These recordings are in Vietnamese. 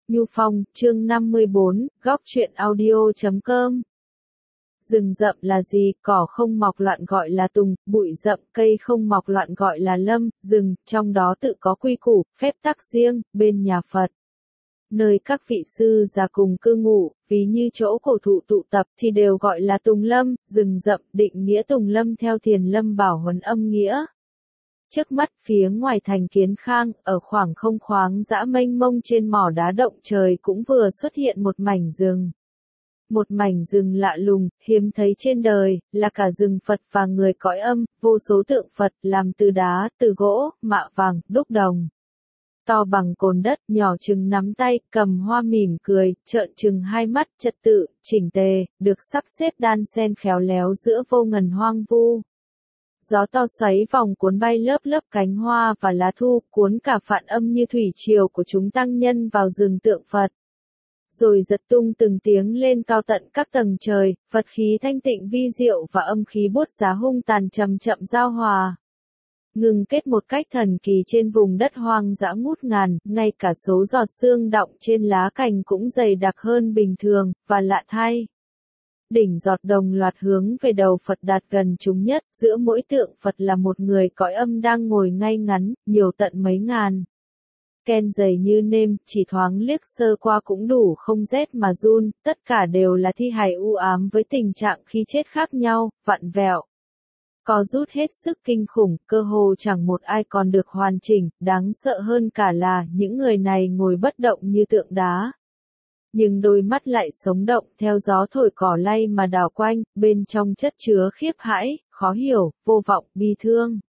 Nhu Phong, chương 54, góc truyện audio.com. Rừng rậm là gì? Cỏ không mọc loạn gọi là tùng, bụi rậm, cây không mọc loạn gọi là lâm, rừng, trong đó tự có quy củ, phép tắc riêng, bên nhà Phật. Nơi các vị sư già cùng cư ngụ, ví như chỗ cổ thụ tụ tập thì đều gọi là tùng lâm, rừng rậm, định nghĩa tùng lâm theo Thiền Lâm Bảo Huấn âm nghĩa. Trước mắt phía ngoài thành Kiến Khang, ở khoảng không khoáng dã mênh mông trên mỏ đá động trời cũng vừa xuất hiện một mảnh rừng. Một mảnh rừng lạ lùng, hiếm thấy trên đời, là cả rừng Phật và người cõi âm, vô số tượng Phật làm từ đá, từ gỗ, mạ vàng, đúc đồng. To bằng cồn đất, nhỏ chừng nắm tay, cầm hoa mỉm cười, trợn trừng hai mắt, trật tự, chỉnh tề, được sắp xếp đan xen khéo léo giữa vô ngần hoang vu. Gió to xoáy vòng cuốn bay lớp lớp cánh hoa và lá thu, cuốn cả phản âm như thủy triều của chúng tăng nhân vào rừng tượng Phật. Rồi giật tung từng tiếng lên cao tận các tầng trời, Phật khí thanh tịnh vi diệu và âm khí bút giá hung tàn chậm chậm giao hòa. Ngừng kết một cách thần kỳ trên vùng đất hoang dã ngút ngàn, ngay cả số giọt sương đọng trên lá cành cũng dày đặc hơn bình thường, và lạ thay. Đỉnh giọt đồng loạt hướng về đầu Phật đạt gần chúng nhất, giữa mỗi tượng Phật là một người cõi âm đang ngồi ngay ngắn, nhiều tận mấy ngàn. Ken dày như nêm, chỉ thoáng liếc sơ qua cũng đủ không rét mà run, tất cả đều là thi hài u ám với tình trạng khi chết khác nhau, vặn vẹo. Có rút hết sức kinh khủng, cơ hồ chẳng một ai còn được hoàn chỉnh, đáng sợ hơn cả là những người này ngồi bất động như tượng đá. Nhưng đôi mắt lại sống động theo gió thổi cỏ lay mà đảo quanh, bên trong chất chứa khiếp hãi, khó hiểu, vô vọng, bi thương.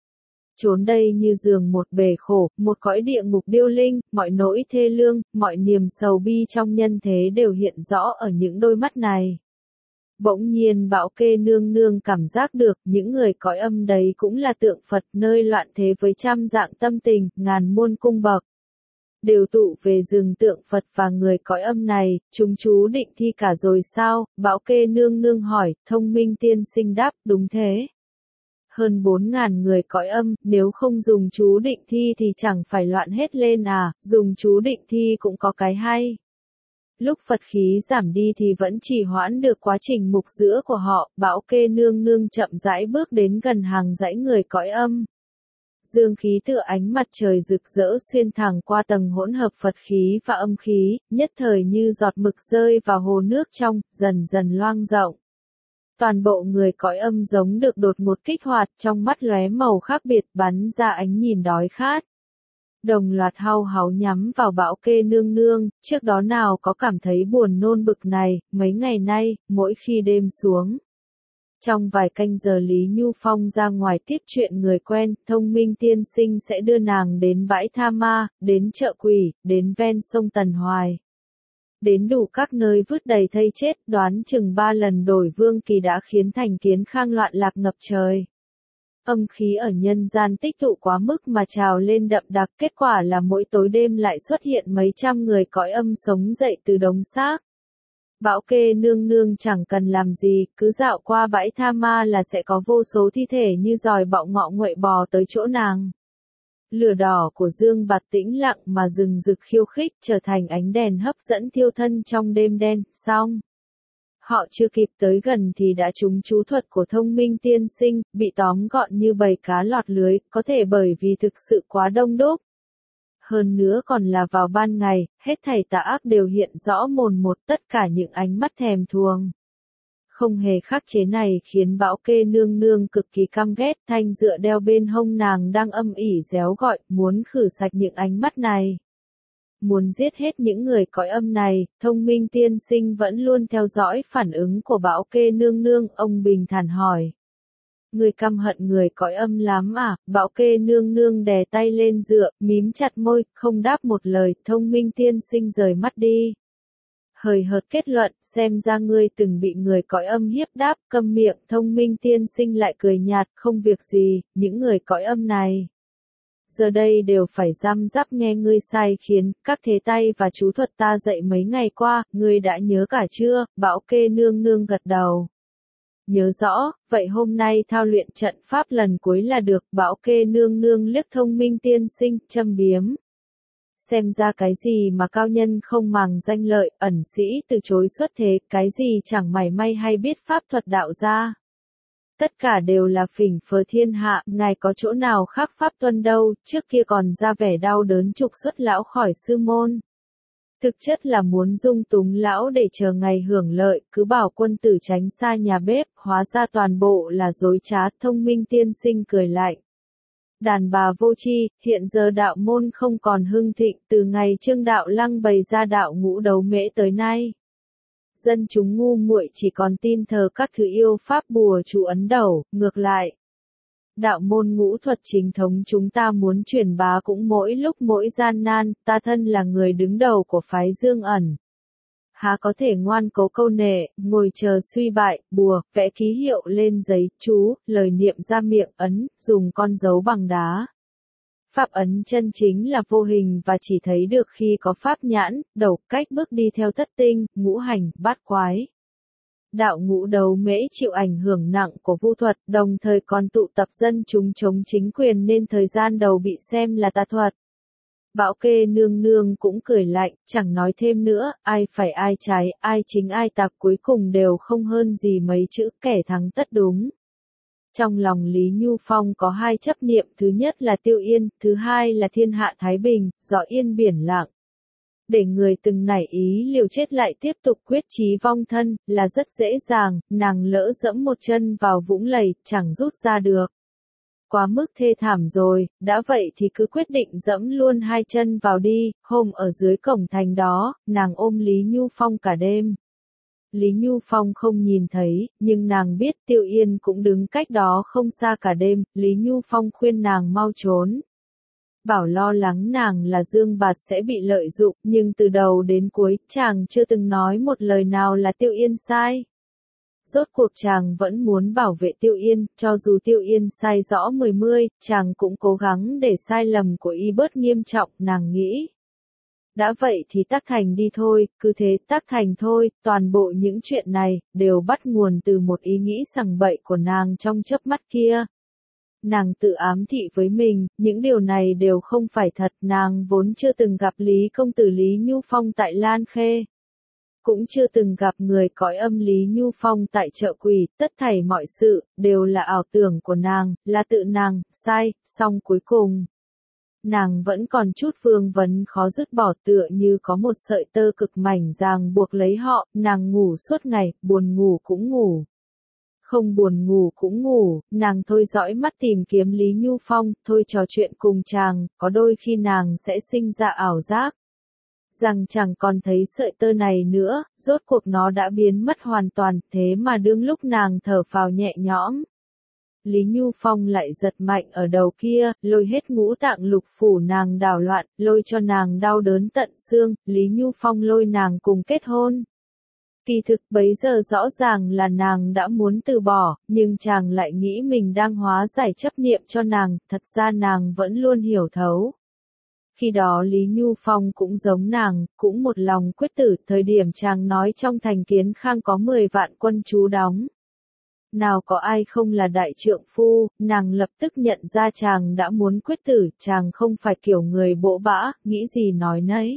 Chốn đây như giường một bể khổ, một cõi địa ngục điêu linh, mọi nỗi thê lương, mọi niềm sầu bi trong nhân thế đều hiện rõ ở những đôi mắt này. Bỗng nhiên Bảo Kê nương nương cảm giác được những người cõi âm đấy cũng là tượng Phật nơi loạn thế với trăm dạng tâm tình, ngàn muôn cung bậc. Đều tụ về rừng tượng Phật và người cõi âm này, chúng chú định thi cả rồi sao? Bảo Kê nương nương hỏi, Thông Minh tiên sinh đáp, đúng thế. Hơn 4.000 người cõi âm, nếu không dùng chú định thi thì chẳng phải loạn hết lên à, dùng chú định thi cũng có cái hay. Lúc Phật khí giảm đi thì vẫn trì hoãn được quá trình mục giữa của họ, Bảo Kê nương nương chậm rãi bước đến gần hàng dãy người cõi âm. Dương khí tựa ánh mặt trời rực rỡ xuyên thẳng qua tầng hỗn hợp Phật khí và âm khí, nhất thời như giọt mực rơi vào hồ nước trong, dần dần loang rộng. Toàn bộ người cõi âm giống được đột ngột kích hoạt, trong mắt lóe màu khác biệt bắn ra ánh nhìn đói khát. Đồng loạt hau háu nhắm vào Bảo Kê nương nương, trước đó nào có cảm thấy buồn nôn bực này, mấy ngày nay, mỗi khi đêm xuống. Trong vài canh giờ Lý Nhu Phong ra ngoài tiếp chuyện người quen, Thông Minh tiên sinh sẽ đưa nàng đến bãi Tha Ma, đến chợ Quỷ, đến ven sông Tần Hoài. Đến đủ các nơi vứt đầy thây chết, đoán chừng 3 lần đổi vương kỳ đã khiến thành Kiến Khang loạn lạc ngập trời. Âm khí ở nhân gian tích tụ quá mức mà trào lên đậm đặc, kết quả là mỗi tối đêm lại xuất hiện mấy trăm người cõi âm sống dậy từ đống xác. Bảo Kê nương nương chẳng cần làm gì, cứ dạo qua bãi Tha Ma là sẽ có vô số thi thể như giòi bọ ngọ nguậy bò tới chỗ nàng. Lửa đỏ của dương bạt tĩnh lặng mà rừng rực khiêu khích trở thành ánh đèn hấp dẫn thiêu thân trong đêm đen, xong. Họ chưa kịp tới gần thì đã trúng chú thuật của Thông Minh tiên sinh, bị tóm gọn như bầy cá lọt lưới, có thể bởi vì thực sự quá đông đúc. Hơn nữa còn là vào ban ngày, hết thảy tà ác đều hiện rõ mồn một, tất cả những ánh mắt thèm thuồng. Không hề khắc chế này khiến Bảo Kê nương nương cực kỳ căm ghét, thanh dựa đeo bên hông nàng đang âm ỉ réo gọi, muốn khử sạch những ánh mắt này. Muốn giết hết những người cõi âm này, Thông Minh tiên sinh vẫn luôn theo dõi phản ứng của Bảo Kê nương nương, ông bình thản hỏi. Người căm hận người cõi âm lắm à? Bảo Kê nương nương đè tay lên dựa, mím chặt môi, không đáp một lời, Thông Minh tiên sinh rời mắt đi. Hời hợt kết luận, xem ra ngươi từng bị người cõi âm hiếp đáp, câm miệng, Thông Minh tiên sinh lại cười nhạt, không việc gì, những người cõi âm này. Giờ đây đều phải răm rắp nghe ngươi sai khiến, các thế tay và chú thuật ta dạy mấy ngày qua, ngươi đã nhớ cả chưa? Bảo Kê nương nương gật đầu. Nhớ rõ, vậy hôm nay thao luyện trận pháp lần cuối là được, Bảo Kê nương nương liếc Thông Minh tiên sinh, châm biếm. Xem ra cái gì mà cao nhân không màng danh lợi, ẩn sĩ từ chối xuất thế, cái gì chẳng mảy may hay biết pháp thuật đạo gia. Tất cả đều là phỉnh phờ thiên hạ, ngài có chỗ nào khác pháp tuân đâu, trước kia còn ra vẻ đau đớn trục xuất lão khỏi sư môn. Thực chất là muốn dung túng lão để chờ ngày hưởng lợi, cứ bảo quân tử tránh xa nhà bếp, hóa ra toàn bộ là dối trá. Thông minh tiên sinh cười lạnh. Đàn bà vô tri, hiện giờ đạo môn không còn hưng thịnh, từ ngày Trương Đạo Lăng bày ra đạo ngũ đấu mễ tới nay. Dân chúng ngu muội chỉ còn tin thờ các thứ yêu pháp bùa chú ấn đầu, ngược lại. Đạo môn ngũ thuật chính thống chúng ta muốn truyền bá cũng mỗi lúc mỗi gian nan, ta thân là người đứng đầu của phái Dương Ẩn. Há có thể ngoan cố câu nệ, ngồi chờ suy bại, bùa, vẽ ký hiệu lên giấy, chú, lời niệm ra miệng, ấn, dùng con dấu bằng đá. Pháp ấn chân chính là vô hình và chỉ thấy được khi có pháp nhãn, đầu, cách bước đi theo thất tinh, ngũ hành, bát quái. Đạo ngũ đấu mễ chịu ảnh hưởng nặng của vu thuật, đồng thời còn tụ tập dân chúng chống chính quyền nên thời gian đầu bị xem là tà thuật. Bảo Kê nương nương cũng cười lạnh, chẳng nói thêm nữa, ai phải ai trái, ai chính ai tà cuối cùng đều không hơn gì mấy chữ kẻ thắng tất đúng. Trong lòng Lý Nhu Phong có hai chấp niệm, thứ nhất là Tiêu Yên, thứ hai là thiên hạ Thái Bình, gió yên biển lặng. Để người từng nảy ý liều chết lại tiếp tục quyết chí vong thân, là rất dễ dàng, nàng lỡ dẫm một chân vào vũng lầy, chẳng rút ra được. Quá mức thê thảm rồi, đã vậy thì cứ quyết định dẫm luôn hai chân vào đi. Hôm ở dưới cổng thành đó, nàng ôm Lý Nhu Phong cả đêm. Lý Nhu Phong không nhìn thấy, nhưng nàng biết Tiêu Yên cũng đứng cách đó không xa cả đêm. Lý Nhu Phong khuyên nàng mau trốn. Bảo lo lắng nàng là Dương Bạt sẽ bị lợi dụng, nhưng từ đầu đến cuối, chàng chưa từng nói một lời nào là Tiêu Yên sai. Rốt cuộc chàng vẫn muốn bảo vệ Tiêu Yên, cho dù Tiêu Yên sai rõ 10, chàng cũng cố gắng để sai lầm của y bớt nghiêm trọng, nàng nghĩ. Đã vậy thì tác thành đi thôi, cứ thế tác thành thôi, toàn bộ những chuyện này, đều bắt nguồn từ một ý nghĩ sằng bậy của nàng trong chớp mắt kia. Nàng tự ám thị với mình, những điều này đều không phải thật, nàng vốn chưa từng gặp Lý công tử Lý Nhu Phong tại Lan Khê. Cũng chưa từng gặp người cõi âm Lý Nhu Phong tại chợ quỷ, tất thảy mọi sự, đều là ảo tưởng của nàng, là tự nàng, sai, song cuối cùng. Nàng vẫn còn chút vương vấn khó dứt bỏ tựa như có một sợi tơ cực mảnh ràng buộc lấy họ, nàng ngủ suốt ngày, buồn ngủ cũng ngủ. Không buồn ngủ cũng ngủ, nàng thôi dõi mắt tìm kiếm Lý Nhu Phong, thôi trò chuyện cùng chàng, có đôi khi nàng sẽ sinh ra ảo giác. Rằng chẳng còn thấy sợi tơ này nữa, rốt cuộc nó đã biến mất hoàn toàn, thế mà đương lúc nàng thở phào nhẹ nhõm. Lý Nhu Phong lại giật mạnh ở đầu kia, lôi hết ngũ tạng lục phủ nàng đảo loạn, lôi cho nàng đau đớn tận xương. Lý Nhu Phong lôi nàng cùng kết hôn. Kỳ thực bấy giờ rõ ràng là nàng đã muốn từ bỏ, nhưng chàng lại nghĩ mình đang hóa giải chấp niệm cho nàng, thật ra nàng vẫn luôn hiểu thấu. Khi đó Lý Nhu Phong cũng giống nàng, cũng một lòng quyết tử, thời điểm chàng nói trong thành Kiến Khang có 10 vạn quân trú đóng. Nào có ai không là đại trượng phu, nàng lập tức nhận ra chàng đã muốn quyết tử, chàng không phải kiểu người bỗ bã, nghĩ gì nói nấy.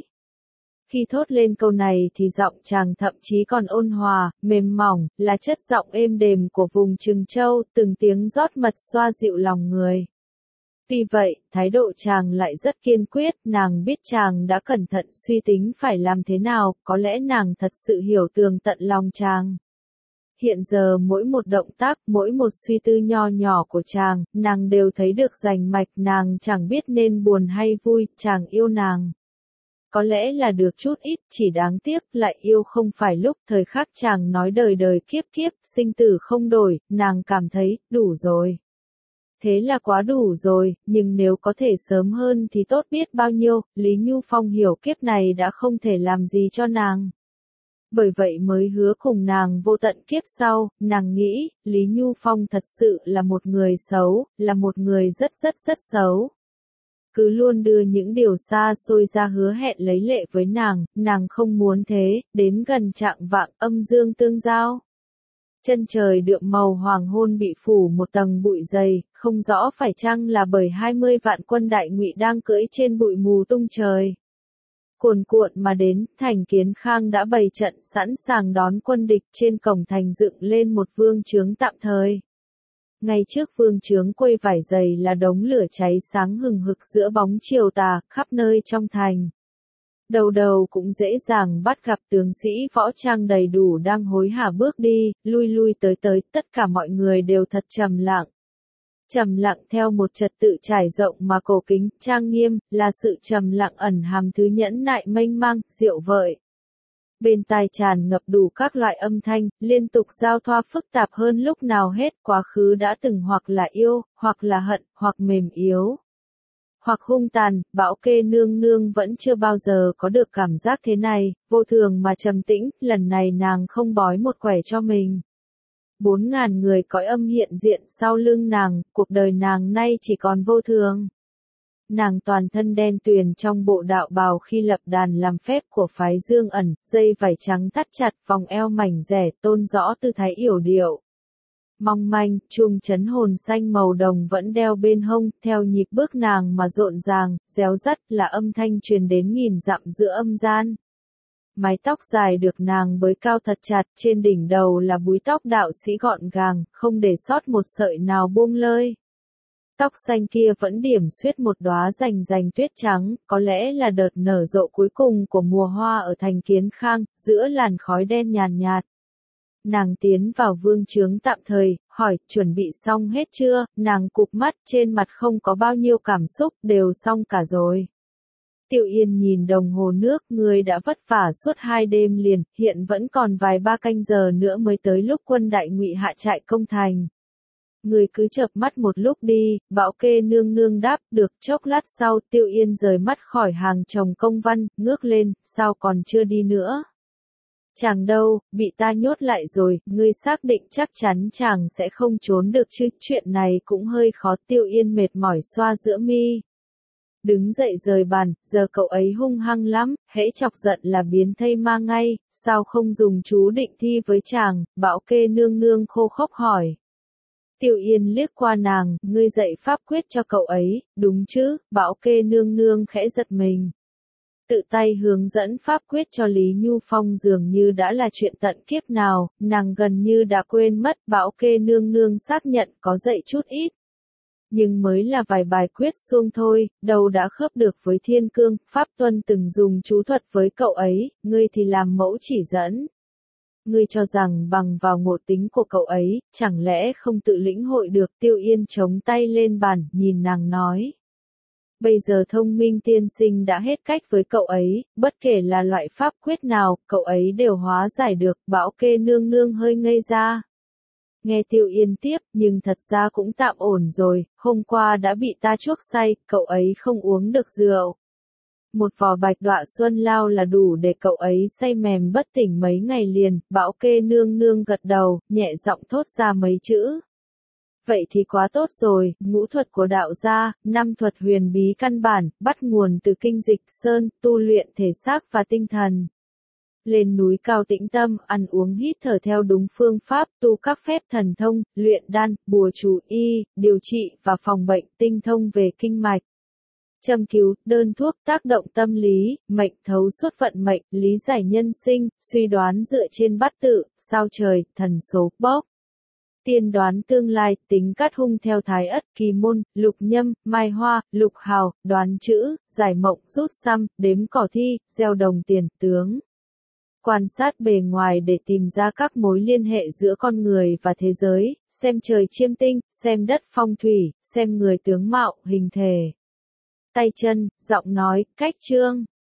Khi thốt lên câu này thì giọng chàng thậm chí còn ôn hòa, mềm mỏng, là chất giọng êm đềm của vùng Trừng Châu, từng tiếng rót mật xoa dịu lòng người. Tuy vậy, thái độ chàng lại rất kiên quyết, nàng biết chàng đã cẩn thận suy tính phải làm thế nào, có lẽ nàng thật sự hiểu tường tận lòng chàng. Hiện giờ mỗi một động tác, mỗi một suy tư nho nhỏ của chàng, nàng đều thấy được rành mạch, nàng chẳng biết nên buồn hay vui, chàng yêu nàng. Có lẽ là được chút ít, chỉ đáng tiếc, lại yêu không phải lúc thời khắc chàng nói đời đời kiếp kiếp, sinh tử không đổi, nàng cảm thấy, đủ rồi. Thế là quá đủ rồi, nhưng nếu có thể sớm hơn thì tốt biết bao nhiêu, Lý Nhu Phong hiểu kiếp này đã không thể làm gì cho nàng. Bởi vậy mới hứa cùng nàng vô tận kiếp sau, nàng nghĩ, Lý Nhu Phong thật sự là một người xấu, là một người rất xấu. Cứ luôn đưa những điều xa xôi ra hứa hẹn lấy lệ với nàng không muốn thế, đến gần trạng vạng âm dương tương giao. Chân trời đượm màu hoàng hôn bị phủ một tầng bụi dày, không rõ phải chăng là bởi 20 vạn quân Đại Ngụy đang cưỡi trên bụi mù tung trời. cuồn cuộn mà đến, thành Kiến Khang đã bày trận sẵn sàng đón quân địch, trên cổng thành dựng lên một vương chướng tạm thời. Ngay trước vương chướng quây vải dày là đống lửa cháy sáng hừng hực giữa bóng chiều tà, khắp nơi trong thành. Đầu đầu cũng dễ dàng bắt gặp tướng sĩ võ trang đầy đủ đang hối hả bước đi, lui lui tới tới, tất cả mọi người đều thật trầm lặng. Trầm lặng theo một trật tự trải rộng mà cổ kính, trang nghiêm, là sự trầm lặng ẩn hàm thứ nhẫn nại mênh mang, diệu vợi. Bên tai tràn ngập đủ các loại âm thanh, liên tục giao thoa phức tạp hơn lúc nào hết, quá khứ đã từng hoặc là yêu, hoặc là hận, hoặc mềm yếu, hoặc hung tàn. Bảo Kê nương nương vẫn chưa bao giờ có được cảm giác thế này, vô thường mà trầm tĩnh, lần này nàng không bói một quẻ cho mình. 4.000 người cõi âm hiện diện sau lưng nàng, cuộc đời nàng nay chỉ còn vô thường. Nàng toàn thân đen tuyền trong bộ đạo bào khi lập đàn làm phép của phái Dương Ẩn, dây vải trắng thắt chặt, vòng eo mảnh rẻ tôn rõ tư thái yểu điệu. Mong manh, chuông chấn hồn xanh màu đồng vẫn đeo bên hông, theo nhịp bước nàng mà rộn ràng, réo rắt là âm thanh truyền đến nghìn dặm giữa âm gian. Mái tóc dài được nàng bới cao thật chặt, trên đỉnh đầu là búi tóc đạo sĩ gọn gàng, không để sót một sợi nào buông lơi. Tóc xanh kia vẫn điểm xuyết một đóa rành rành tuyết trắng, có lẽ là đợt nở rộ cuối cùng của mùa hoa ở thành Kiến Khang, giữa làn khói đen nhàn nhạt. Nàng tiến vào vương chướng tạm thời, hỏi, chuẩn bị xong hết chưa, nàng cụp mắt, trên mặt không có bao nhiêu cảm xúc, đều xong cả rồi. Tiêu Yên nhìn đồng hồ nước, người đã vất vả suốt 2 đêm liền, hiện vẫn còn vài ba canh giờ nữa mới tới lúc quân Đại Ngụy hạ trại công thành. Người cứ chợp mắt một lúc đi, Bảo Kê nương nương đáp, được. Chốc lát sau, Tiêu Yên rời mắt khỏi hàng chồng công văn, ngước lên, sao còn chưa đi nữa? Chàng đâu, bị ta nhốt lại rồi, ngươi xác định chắc chắn chàng sẽ không trốn được chứ, chuyện này cũng hơi khó. Tiêu Yên mệt mỏi xoa giữa mi. Đứng dậy rời bàn, giờ cậu ấy hung hăng lắm, hễ chọc giận là biến thây ma ngay, sao không dùng chú định thi với chàng? Bảo Kê nương nương khô khốc hỏi. Tiêu Yên liếc qua nàng, ngươi dạy pháp quyết cho cậu ấy, đúng chứ? Bảo Kê nương nương khẽ giật mình. Tự tay hướng dẫn pháp quyết cho Lý Nhu Phong dường như đã là chuyện tận kiếp nào, nàng gần như đã quên mất. Bảo Kê nương nương xác nhận có dạy chút ít. Nhưng mới là vài bài quyết xuông thôi, đâu đã khớp được với thiên cương. Pháp Tuân từng dùng chú thuật với cậu ấy, ngươi thì làm mẫu chỉ dẫn. Ngươi cho rằng bằng vào ngộ tính của cậu ấy, chẳng lẽ không tự lĩnh hội được? Tiêu Yên chống tay lên bàn, nhìn nàng nói. Bây giờ Thông Minh tiên sinh đã hết cách với cậu ấy, bất kể là loại pháp quyết nào, cậu ấy đều hóa giải được. Bảo Kê nương nương hơi ngây ra. Nghe Tiêu Yên tiếp, nhưng thật ra cũng tạm ổn rồi, hôm qua đã bị ta chuốc say, cậu ấy không uống được rượu. Một vò bạch đọa xuân lao là đủ để cậu ấy say mềm bất tỉnh mấy ngày liền. Bảo Kê nương nương gật đầu, nhẹ giọng thốt ra mấy chữ. Vậy thì quá tốt rồi, ngũ thuật của đạo gia, 5 thuật huyền bí căn bản, bắt nguồn từ kinh dịch sơn, tu luyện thể xác và tinh thần. Lên núi cao tĩnh tâm, ăn uống hít thở theo đúng phương pháp, tu các phép thần thông, luyện đan, bùa chú y, điều trị và phòng bệnh, tinh thông về kinh mạch. Châm cứu, đơn thuốc, tác động tâm lý, mệnh thấu suốt vận mệnh, lý giải nhân sinh, suy đoán dựa trên bát tự, sao trời, thần số, bốc. Tiên đoán tương lai, tính cát hung theo thái ất, kỳ môn, lục nhâm, mai hoa, lục hào, đoán chữ, giải mộng, rút xăm, đếm cỏ thi, gieo đồng tiền, tướng. Quan sát bề ngoài để tìm ra các mối liên hệ giữa con người và thế giới, xem trời chiêm tinh, xem đất phong thủy, xem người tướng mạo, hình thể. Tay chân, giọng nói, cách chương.